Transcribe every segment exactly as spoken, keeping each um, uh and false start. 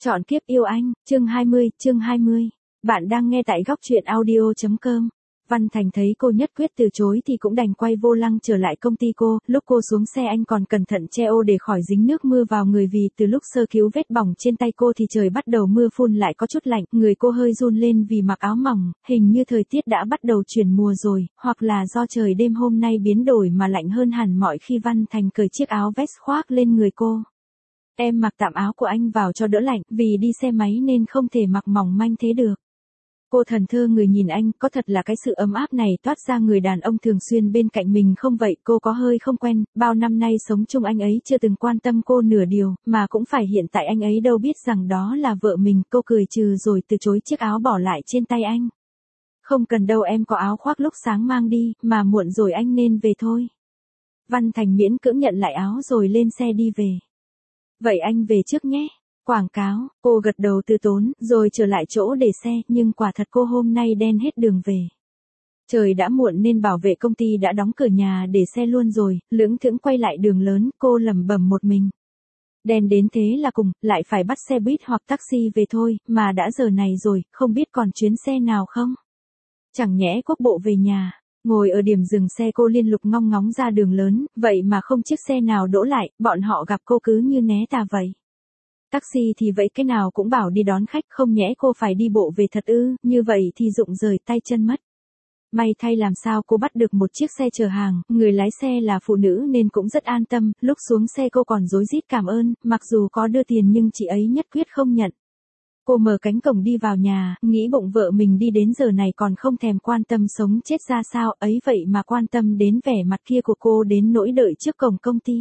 Chọn kiếp yêu anh, chương hai mươi, chương hai mươi. Bạn đang nghe tại góc truyện audio chấm com. Văn Thành thấy cô nhất quyết từ chối thì cũng đành quay vô lăng trở lại công ty cô, lúc cô xuống xe anh còn cẩn thận che ô để khỏi dính nước mưa vào người vì từ lúc sơ cứu vết bỏng trên tay cô thì trời bắt đầu mưa phùn lại có chút lạnh, người cô hơi run lên vì mặc áo mỏng, hình như thời tiết đã bắt đầu chuyển mùa rồi, hoặc là do trời đêm hôm nay biến đổi mà lạnh hơn hẳn mọi khi. Văn Thành cởi chiếc áo vest khoác lên người cô. Em mặc tạm áo của anh vào cho đỡ lạnh, vì đi xe máy nên không thể mặc mỏng manh thế được. Cô thần thơ người nhìn anh, có thật là cái sự ấm áp này toát ra người đàn ông thường xuyên bên cạnh mình không vậy? Cô có hơi không quen, bao năm nay sống chung anh ấy chưa từng quan tâm cô nửa điều, mà cũng phải hiện tại anh ấy đâu biết rằng đó là vợ mình. Cô cười trừ rồi từ chối chiếc áo bỏ lại trên tay anh. Không cần đâu, em có áo khoác lúc sáng mang đi, mà muộn rồi anh nên về thôi. Văn Thành miễn cưỡng nhận lại áo rồi lên xe đi về. Vậy anh về trước nhé. Quảng cáo, cô gật đầu từ tốn, rồi trở lại chỗ để xe, nhưng quả thật cô hôm nay đen hết đường về. Trời đã muộn nên bảo vệ công ty đã đóng cửa nhà để xe luôn rồi, lững thững quay lại đường lớn, cô lẩm bẩm một mình. Đen đến thế là cùng, lại phải bắt xe buýt hoặc taxi về thôi, mà đã giờ này rồi, không biết còn chuyến xe nào không? Chẳng nhẽ quốc bộ về nhà. Ngồi ở điểm dừng xe cô liên lục ngong ngóng ra đường lớn, vậy mà không chiếc xe nào đỗ lại, bọn họ gặp cô cứ như né tà vậy. Taxi thì vậy cái nào cũng bảo đi đón khách, không nhẽ cô phải đi bộ về thật ư? Như vậy thì rụng rời tay chân mất. May thay làm sao cô bắt được một chiếc xe chở hàng, người lái xe là phụ nữ nên cũng rất an tâm, lúc xuống xe cô còn rối rít cảm ơn, mặc dù có đưa tiền nhưng chị ấy nhất quyết không nhận. Cô mở cánh cổng đi vào nhà, nghĩ bụng vợ mình đi đến giờ này còn không thèm quan tâm sống chết ra sao, ấy vậy mà quan tâm đến vẻ mặt kia của cô đến nỗi đợi trước cổng công ty.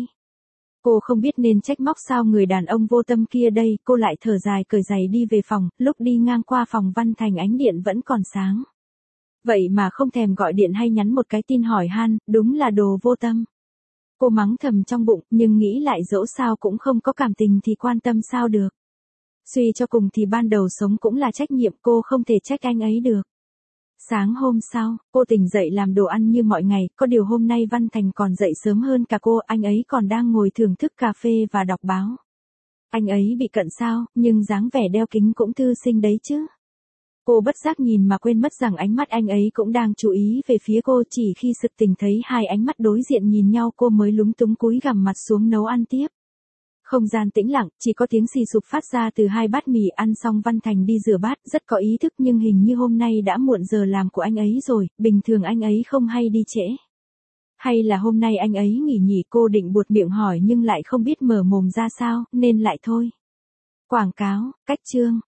Cô không biết nên trách móc sao người đàn ông vô tâm kia đây, cô lại thở dài cởi giày đi về phòng, lúc đi ngang qua phòng Văn Thành ánh điện vẫn còn sáng. Vậy mà không thèm gọi điện hay nhắn một cái tin hỏi han, đúng là đồ vô tâm. Cô mắng thầm trong bụng, nhưng nghĩ lại dẫu sao cũng không có cảm tình thì quan tâm sao được. Suy cho cùng thì ban đầu sống cũng là trách nhiệm, cô không thể trách anh ấy được. Sáng hôm sau, cô tỉnh dậy làm đồ ăn như mọi ngày, có điều hôm nay Văn Thành còn dậy sớm hơn cả cô, anh ấy còn đang ngồi thưởng thức cà phê và đọc báo. Anh ấy bị cận sao, nhưng dáng vẻ đeo kính cũng thư sinh đấy chứ. Cô bất giác nhìn mà quên mất rằng ánh mắt anh ấy cũng đang chú ý về phía cô, chỉ khi sực tỉnh thấy hai ánh mắt đối diện nhìn nhau cô mới lúng túng cúi gằm mặt xuống nấu ăn tiếp. Không gian tĩnh lặng, chỉ có tiếng xì sụp phát ra từ hai bát mì. Ăn xong Văn Thành đi rửa bát, rất có ý thức nhưng hình như hôm nay đã muộn giờ làm của anh ấy rồi, bình thường anh ấy không hay đi trễ. Hay là hôm nay anh ấy nghỉ nhỉ? Cô định buột miệng hỏi nhưng lại không biết mở mồm ra sao, nên lại thôi. Quảng cáo, cách chương.